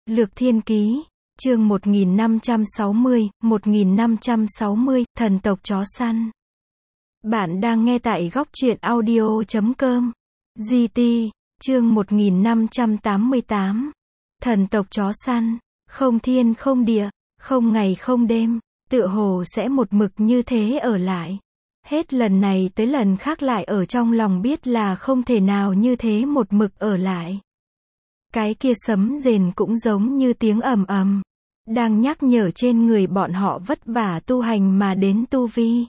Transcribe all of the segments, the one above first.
Lược Thiên Ký, chương 1560, thần tộc chó săn. Bạn đang nghe tại góc truyện audio.com. GT, chương 1588. Thần tộc chó săn, không thiên không địa, không ngày không đêm, tựa hồ sẽ một mực như thế ở lại. Hết lần này tới lần khác lại ở trong lòng biết là không thể nào như thế một mực ở lại. Cái kia sấm rền cũng giống như tiếng ầm ầm, đang nhắc nhở trên người bọn họ vất vả tu hành mà đến tu vi.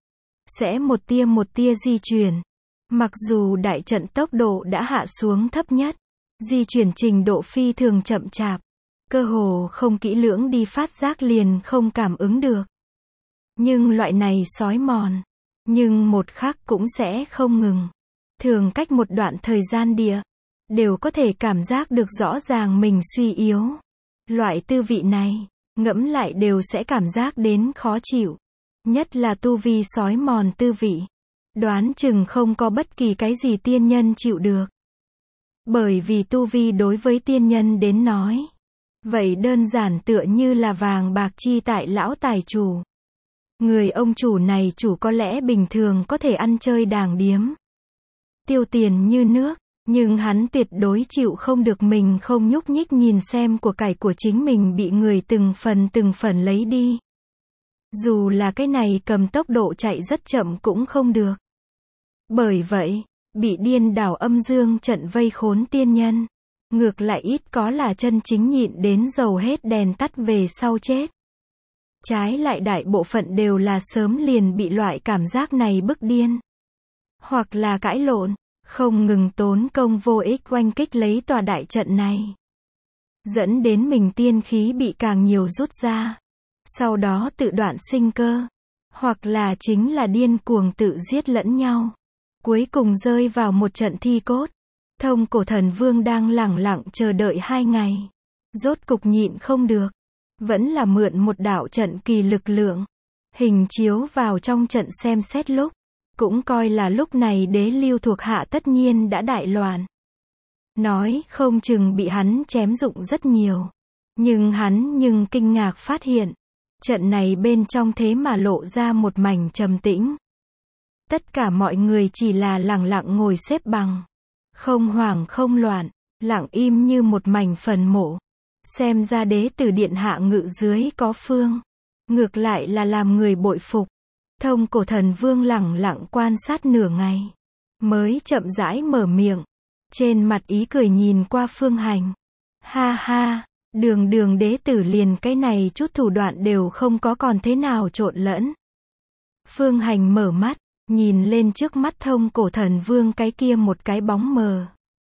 Sẽ một tia di chuyển. Mặc dù đại trận tốc độ đã hạ xuống thấp nhất, di chuyển trình độ phi thường chậm chạp, cơ hồ không kỹ lưỡng đi phát giác liền không cảm ứng được. Nhưng loại này xói mòn, nhưng một khắc cũng sẽ không ngừng. Thường cách một đoạn thời gian đều có thể cảm giác được rõ ràng mình suy yếu. Loại tư vị này, ngẫm lại đều sẽ cảm giác đến khó chịu. Nhất là tu vi xói mòn tư vị. Đoán chừng không có bất kỳ cái gì tiên nhân chịu được. Bởi vì tu vi đối với tiên nhân đến nói, vậy đơn giản tựa như là vàng bạc chi tại lão tài chủ. Người ông chủ này chủ có lẽ bình thường có thể ăn chơi đàng điếm, tiêu tiền như nước, nhưng hắn tuyệt đối chịu không được mình không nhúc nhích nhìn xem của cải của chính mình bị người từng phần lấy đi. Dù là cái này cầm tốc độ chạy rất chậm cũng không được. Bởi vậy, bị điên đảo âm dương trận vây khốn tiên nhân, ngược lại ít có là chân chính nhịn đến dầu hết đèn tắt về sau chết. Trái lại đại bộ phận đều là sớm liền bị loại cảm giác này bức điên. Hoặc là cãi lộn, không ngừng tốn công vô ích oanh kích lấy tòa đại trận này. Dẫn đến mình tiên khí bị càng nhiều rút ra. Sau đó tự đoạn sinh cơ. Hoặc là chính là điên cuồng tự giết lẫn nhau. Cuối cùng rơi vào một trận thi cốt. Thông Cổ Thần Vương đang lẳng lặng chờ đợi 2 ngày. Rốt cục nhịn không được. Vẫn là mượn một đạo trận kỳ lực lượng. Hình chiếu vào trong trận xem xét lúc. Cũng coi là lúc này đế lưu thuộc hạ tất nhiên đã đại loạn. Nói không chừng bị hắn chém dụng rất nhiều. Nhưng hắn kinh ngạc phát hiện. Trận này bên trong thế mà lộ ra một mảnh trầm tĩnh. Tất cả mọi người chỉ là lẳng lặng ngồi xếp bằng. Không hoảng không loạn, lặng im như một mảnh phần mộ. Xem ra đế tử điện hạ ngự dưới có phương. Ngược lại là làm người bội phục. Thông Cổ Thần Vương lẳng lặng quan sát nửa ngày. Mới chậm rãi mở miệng. Trên mặt ý cười nhìn qua Phương Hành. Ha ha, đường đế tử liền cái này chút thủ đoạn đều không có còn thế nào trộn lẫn. Phương Hành mở mắt, nhìn lên trước mắt Thông Cổ Thần Vương cái kia một cái bóng mờ.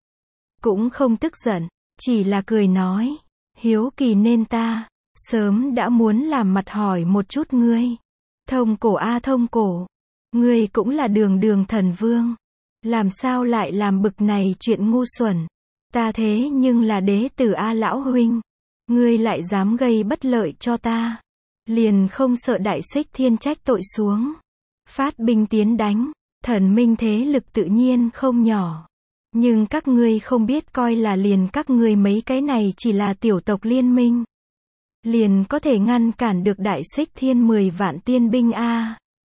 Cũng không tức giận, chỉ là cười nói. Hiếu kỳ nên ta, sớm đã muốn làm mặt hỏi một chút ngươi. Thông Cổ a Thông Cổ, ngươi cũng là đường thần vương. Làm sao lại làm bực này chuyện ngu xuẩn. Ta thế nhưng là đế tử a lão huynh. Ngươi lại dám gây bất lợi cho ta. Liền không sợ đại xích thiên trách tội xuống. Phát binh tiến đánh, thần minh thế lực tự nhiên không nhỏ. Nhưng các ngươi không biết coi là liền các ngươi mấy cái này chỉ là tiểu tộc liên minh. Liền có thể ngăn cản được đại xích thiên 10 vạn tiên binh a.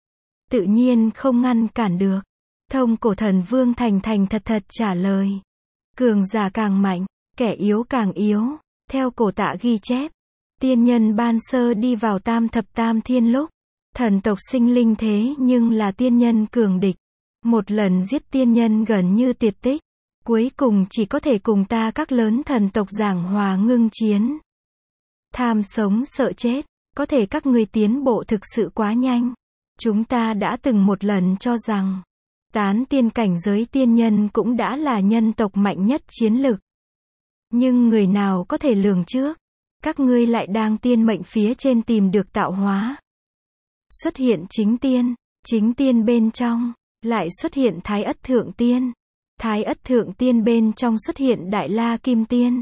Tự nhiên không ngăn cản được. Thông Cổ Thần Vương thành thật trả lời. Cường giả càng mạnh, kẻ yếu càng yếu. Theo cổ tạ ghi chép, tiên nhân ban sơ đi vào tam thập tam thiên lúc, thần tộc sinh linh thế nhưng là tiên nhân cường địch. Một lần giết tiên nhân gần như tuyệt tích. Cuối cùng chỉ có thể cùng ta các lớn thần tộc giảng hòa ngưng chiến. Tham sống sợ chết, có thể các ngươi tiến bộ thực sự quá nhanh. Chúng ta đã từng một lần cho rằng, tán tiên cảnh giới tiên nhân cũng đã là nhân tộc mạnh nhất chiến lực. Nhưng người nào có thể lường trước, các ngươi lại đang tiên mệnh phía trên tìm được tạo hóa. Xuất hiện chính tiên bên trong, lại xuất hiện Thái Ất Thượng Tiên. Thái Ất Thượng Tiên bên trong xuất hiện Đại La Kim Tiên.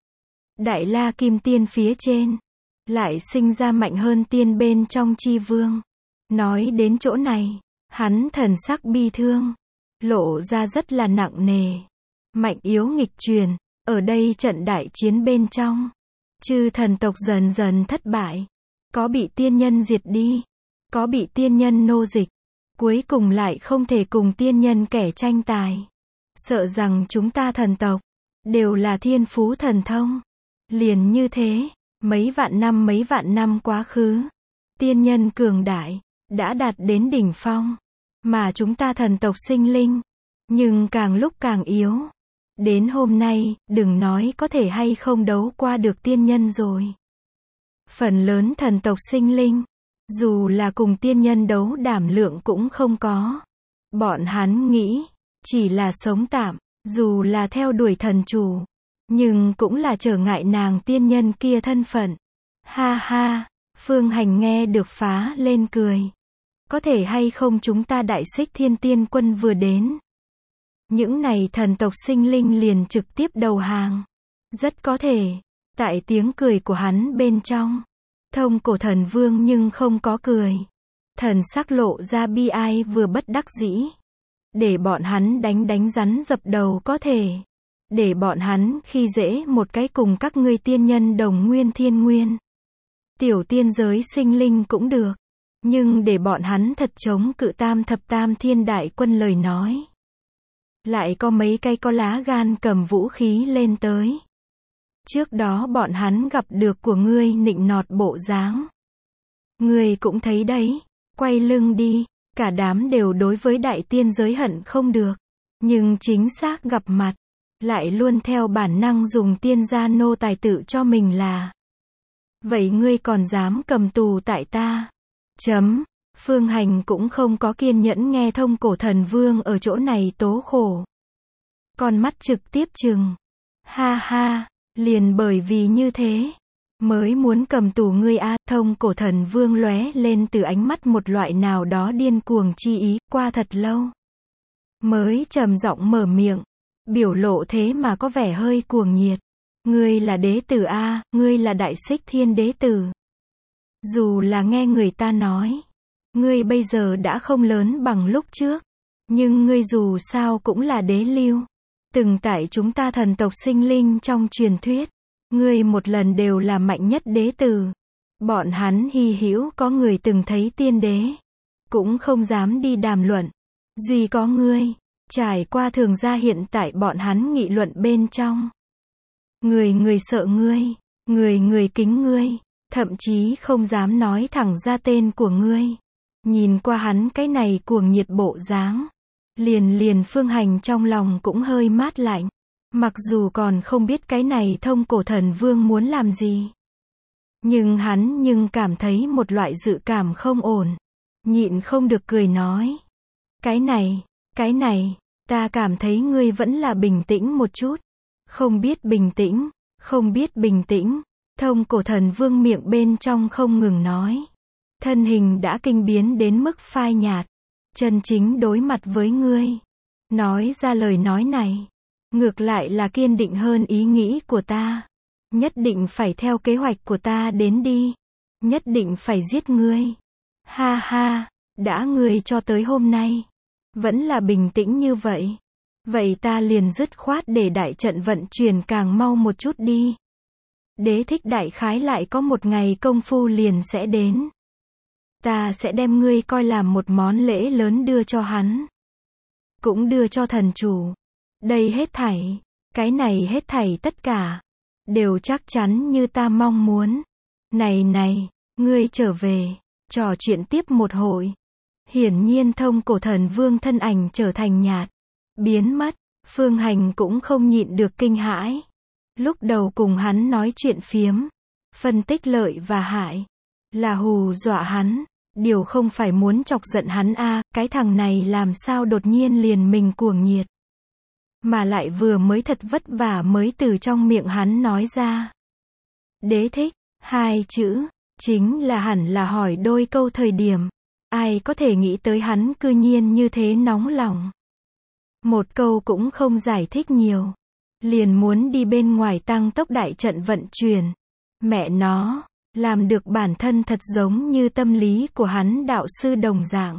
Đại La Kim Tiên phía trên, lại sinh ra mạnh hơn tiên bên trong Chi Vương. Nói đến chỗ này, hắn thần sắc bi thương, lộ ra rất là nặng nề. Mạnh yếu nghịch truyền, ở đây trận đại chiến bên trong, Chư thần tộc dần dần thất bại. Có bị tiên nhân diệt đi. Có bị tiên nhân nô dịch. Cuối cùng lại không thể cùng tiên nhân kẻ tranh tài. Sợ rằng chúng ta thần tộc đều là thiên phú thần thông. Liền như thế, mấy vạn năm quá khứ, tiên nhân cường đại đã đạt đến đỉnh phong, mà chúng ta thần tộc sinh linh nhưng càng lúc càng yếu. Đến hôm nay, đừng nói có thể hay không đấu qua được tiên nhân rồi. Phần lớn thần tộc sinh linh, dù là cùng tiên nhân đấu đảm lượng cũng không có. Bọn hắn nghĩ, chỉ là sống tạm, dù là theo đuổi thần chủ, nhưng cũng là trở ngại nàng tiên nhân kia thân phận. Ha ha, Phương Hành nghe được phá lên cười. Có thể hay không chúng ta Đại Xích Thiên Tiên Quân vừa đến, những này thần tộc sinh linh liền trực tiếp đầu hàng. Rất có thể, tại tiếng cười của hắn bên trong, Thông Cổ Thần Vương nhưng không có cười. Thần sắc lộ ra bi ai vừa bất đắc dĩ. Để bọn hắn đánh rắn dập đầu có thể. Để bọn hắn khi dễ một cái cùng các ngươi tiên nhân đồng nguyên thiên nguyên. Tiểu tiên giới sinh linh cũng được. Nhưng để bọn hắn thật chống cự tam thập tam thiên đại quân lời nói. Lại có mấy cái có lá gan cầm vũ khí lên tới. Trước đó bọn hắn gặp được của ngươi nịnh nọt bộ dáng. Ngươi cũng thấy đấy, quay lưng đi, cả đám đều đối với đại tiên giới hận không được. Nhưng chính xác gặp mặt, lại luôn theo bản năng dùng tiên gia nô tài tự cho mình là. Vậy ngươi còn dám cầm tù tại ta? Phương Hành cũng không có kiên nhẫn nghe Thông Cổ Thần Vương ở chỗ này tố khổ. Con mắt trực tiếp trừng. Ha ha, liền bởi vì như thế, mới muốn cầm tù ngươi a. Thông Cổ Thần Vương lóe lên từ ánh mắt một loại nào đó điên cuồng chi ý, qua thật lâu. Mới trầm giọng mở miệng, biểu lộ thế mà có vẻ hơi cuồng nhiệt. Ngươi là đế tử a, ngươi là Đại Xích Thiên đế tử. Dù là nghe người ta nói, ngươi bây giờ đã không lớn bằng lúc trước, nhưng ngươi dù sao cũng là đế lưu. Từng tại chúng ta thần tộc sinh linh trong truyền thuyết, ngươi một lần đều là mạnh nhất đế tử. Bọn hắn hy hữu có người từng thấy tiên đế, cũng không dám đi đàm luận. Duy có ngươi, trải qua thường gia hiện tại bọn hắn nghị luận bên trong. Người sợ ngươi, người kính ngươi, thậm chí không dám nói thẳng ra tên của ngươi. Nhìn qua hắn cái này cuồng nhiệt bộ dáng, liền Phương Hành trong lòng cũng hơi mát lạnh. Mặc dù còn không biết cái này Thông Cổ Thần Vương muốn làm gì, nhưng hắn cảm thấy một loại dự cảm không ổn. Nhịn không được cười nói. Cái này, ta cảm thấy ngươi vẫn là bình tĩnh một chút. Không biết bình tĩnh. Thông Cổ Thần Vương miệng bên trong không ngừng nói. Thân hình đã kinh biến đến mức phai nhạt. Chân chính đối mặt với ngươi. Nói ra lời nói này. Ngược lại là kiên định hơn ý nghĩ của ta. Nhất định phải theo kế hoạch của ta đến đi. Nhất định phải giết ngươi. Ha ha, đã ngươi cho tới hôm nay. Vẫn là bình tĩnh như vậy. Vậy ta liền dứt khoát để đại trận vận chuyển càng mau một chút đi. Đế thích đại khái lại có một ngày công phu liền sẽ đến. Ta sẽ đem ngươi coi làm một món lễ lớn đưa cho hắn. Cũng đưa cho thần chủ. Đây hết thảy, cái này hết thảy tất cả, đều chắc chắn như ta mong muốn. Này, ngươi trở về, trò chuyện tiếp một hồi. Hiển nhiên Thông Cổ Thần Vương thân ảnh trở thành nhạt, biến mất. Phương Hành cũng không nhịn được kinh hãi. Lúc đầu cùng hắn nói chuyện phiếm, phân tích lợi và hại, là hù dọa hắn, điều không phải muốn chọc giận hắn a. Cái thằng này làm sao đột nhiên liền mình cuồng nhiệt, mà lại vừa mới thật vất vả mới từ trong miệng hắn nói ra. Đế thích, hai chữ, chính là hẳn là hỏi đôi câu thời điểm. Ai có thể nghĩ tới hắn cư nhiên như thế nóng lòng. Một câu cũng không giải thích nhiều. Liền muốn đi bên ngoài tăng tốc đại trận vận chuyển. Mẹ nó, làm được bản thân thật giống như tâm lý của hắn đạo sư đồng dạng.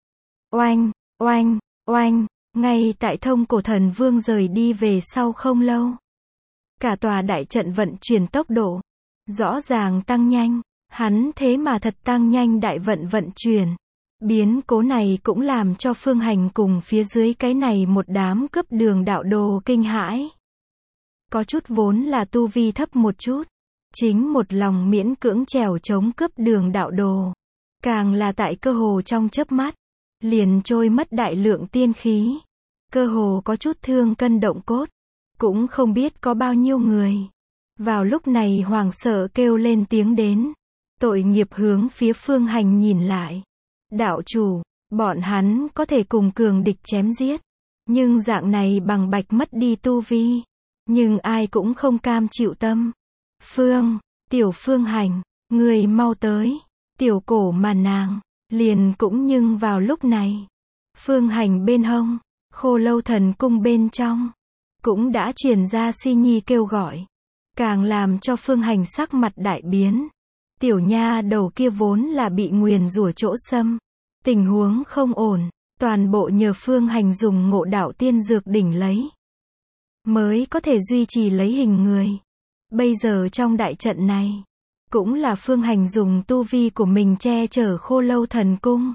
Oanh, ngay tại Thông Cổ Thần Vương rời đi về sau không lâu. Cả tòa đại trận vận chuyển tốc độ, Rõ ràng tăng nhanh, hắn thế mà thật tăng nhanh đại vận vận chuyển. Biến cố này cũng làm cho Phương Hành cùng phía dưới cái này một đám cướp đường đạo đồ kinh hãi. Có chút vốn là tu vi thấp một chút, chính một lòng miễn cưỡng trèo chống cướp đường đạo đồ. Càng là tại cơ hồ trong chớp mắt, liền trôi mất đại lượng tiên khí. Cơ hồ có chút thương cân động cốt, cũng không biết có bao nhiêu người. Vào lúc này hoảng sợ kêu lên tiếng đến. Tội nghiệp hướng phía Phương Hành nhìn lại. Đạo chủ, bọn hắn có thể cùng cường địch chém giết. Nhưng dạng này bằng bạch mất đi tu vi. Nhưng ai cũng không cam chịu tâm. Tiểu Phương Hành, người mau tới. Tiểu cổ mà nàng, liền cũng nhưng vào lúc này. Phương Hành bên hông, Khô Lâu Thần Cung bên trong, cũng đã truyền ra Si Nhi kêu gọi. Càng làm cho Phương Hành sắc mặt đại biến. Tiểu nha đầu kia vốn là bị nguyền rủa chỗ xâm. Tình huống không ổn, toàn bộ nhờ Phương Hành dùng ngộ đạo tiên dược đỉnh lấy. Mới có thể duy trì lấy hình người. Bây giờ trong đại trận này, cũng là Phương Hành dùng tu vi của mình che chở Khô Lâu Thần Cung.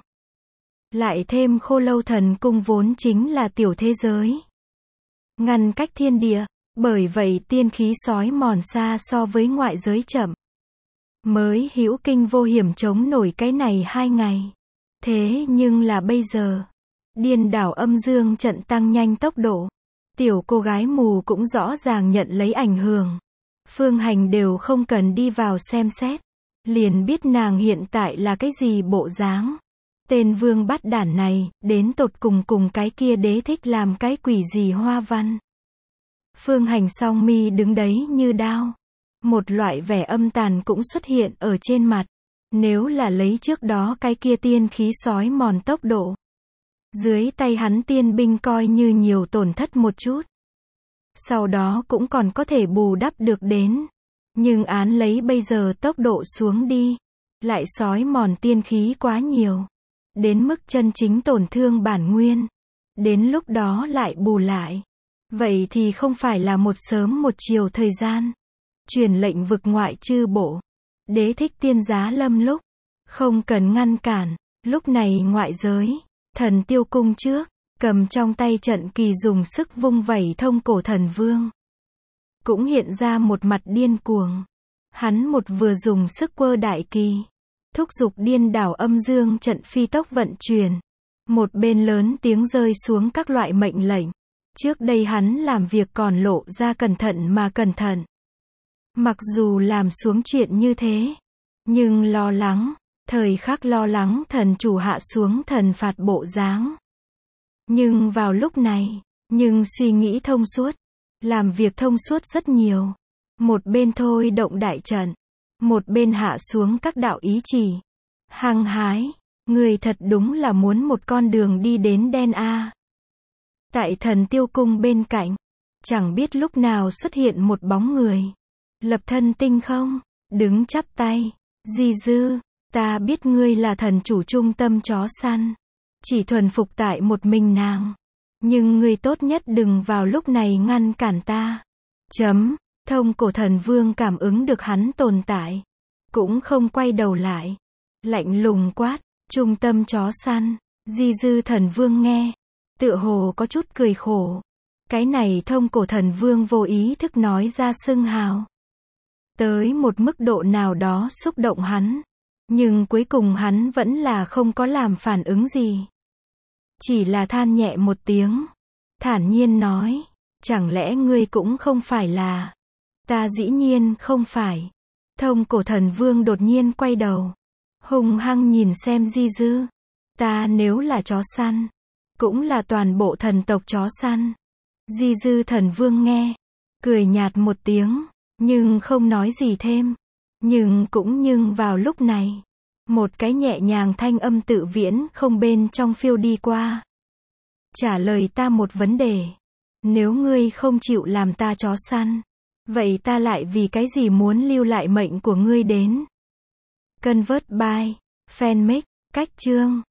Lại thêm Khô Lâu Thần Cung vốn chính là tiểu thế giới. Ngăn cách thiên địa, bởi vậy tiên khí sói mòn xa so với ngoại giới chậm. Mới hữu kinh vô hiểm chống nổi cái này 2 ngày. Thế nhưng là bây giờ, điên đảo âm dương trận tăng nhanh tốc độ. Tiểu cô gái mù cũng rõ ràng nhận lấy ảnh hưởng. Phương Hành đều không cần đi vào xem xét, liền biết nàng hiện tại là cái gì bộ dáng. Tên vương bát đản này, đến tột cùng cái kia đế thích làm cái quỷ gì hoa văn. Phương Hành song mi đứng đấy như đao. Một loại vẻ âm tàn cũng xuất hiện ở trên mặt. Nếu là lấy trước đó cái kia tiên khí sói mòn tốc độ, dưới tay hắn tiên binh coi như nhiều tổn thất một chút. Sau đó cũng còn có thể bù đắp được đến. Nhưng án lấy bây giờ tốc độ xuống đi, lại sói mòn tiên khí quá nhiều. Đến mức chân chính tổn thương bản nguyên. Đến lúc đó lại bù lại. Vậy thì không phải là một sớm một chiều thời gian. Truyền lệnh vực ngoại chư bộ. Đế thích tiên giá lâm lúc. Không cần ngăn cản. Lúc này ngoại giới, Thần Tiêu Cung trước, cầm trong tay trận kỳ dùng sức vung vẩy Thông Cổ Thần Vương. Cũng hiện ra một mặt điên cuồng. Hắn một vừa dùng sức quơ đại kỳ, thúc giục điên đảo âm dương trận phi tốc vận chuyển. Một bên lớn tiếng rơi xuống các loại mệnh lệnh. Trước đây hắn làm việc còn lộ ra cẩn thận mà cẩn thận. Mặc dù làm xuống chuyện như thế, nhưng lo lắng, thời khắc lo lắng thần chủ hạ xuống thần phạt bộ dáng. Nhưng vào lúc này, suy nghĩ thông suốt, làm việc thông suốt rất nhiều. Một bên thôi động đại trận, một bên hạ xuống các đạo ý chỉ. Hăng hái, người thật đúng là muốn một con đường đi đến đen a. Tại Thần Tiêu Cung bên cạnh, chẳng biết lúc nào xuất hiện một bóng người. Lập thân tinh không, đứng chắp tay. Di Dư, ta biết ngươi là thần chủ trung tâm chó săn. Chỉ thuần phục tại một mình nàng. Nhưng ngươi tốt nhất đừng vào lúc này ngăn cản ta. Thông Cổ Thần Vương cảm ứng được hắn tồn tại. Cũng không quay đầu lại. Lạnh lùng quát, trung tâm chó săn. Di Dư Thần Vương nghe. Tựa hồ có chút cười khổ. Cái này Thông Cổ Thần Vương vô ý thức nói ra xưng hào. Tới một mức độ nào đó xúc động hắn. Nhưng cuối cùng hắn vẫn là không có làm phản ứng gì. Chỉ là than nhẹ một tiếng. Thản nhiên nói. Chẳng lẽ ngươi cũng không phải là. Ta dĩ nhiên không phải. Thông Cổ Thần Vương đột nhiên quay đầu. Hung hăng nhìn xem Di Dư. Ta nếu là chó săn. Cũng là toàn bộ thần tộc chó săn. Di Dư Thần Vương nghe. Cười nhạt một tiếng. Nhưng không nói gì thêm. Nhưng vào lúc này. Một cái nhẹ nhàng thanh âm tự viễn không bên trong phiêu đi qua. Trả lời ta một vấn đề. Nếu ngươi không chịu làm ta chó săn. Vậy ta lại vì cái gì muốn lưu lại mệnh của ngươi đến? Convert by Fanmix, cách chương.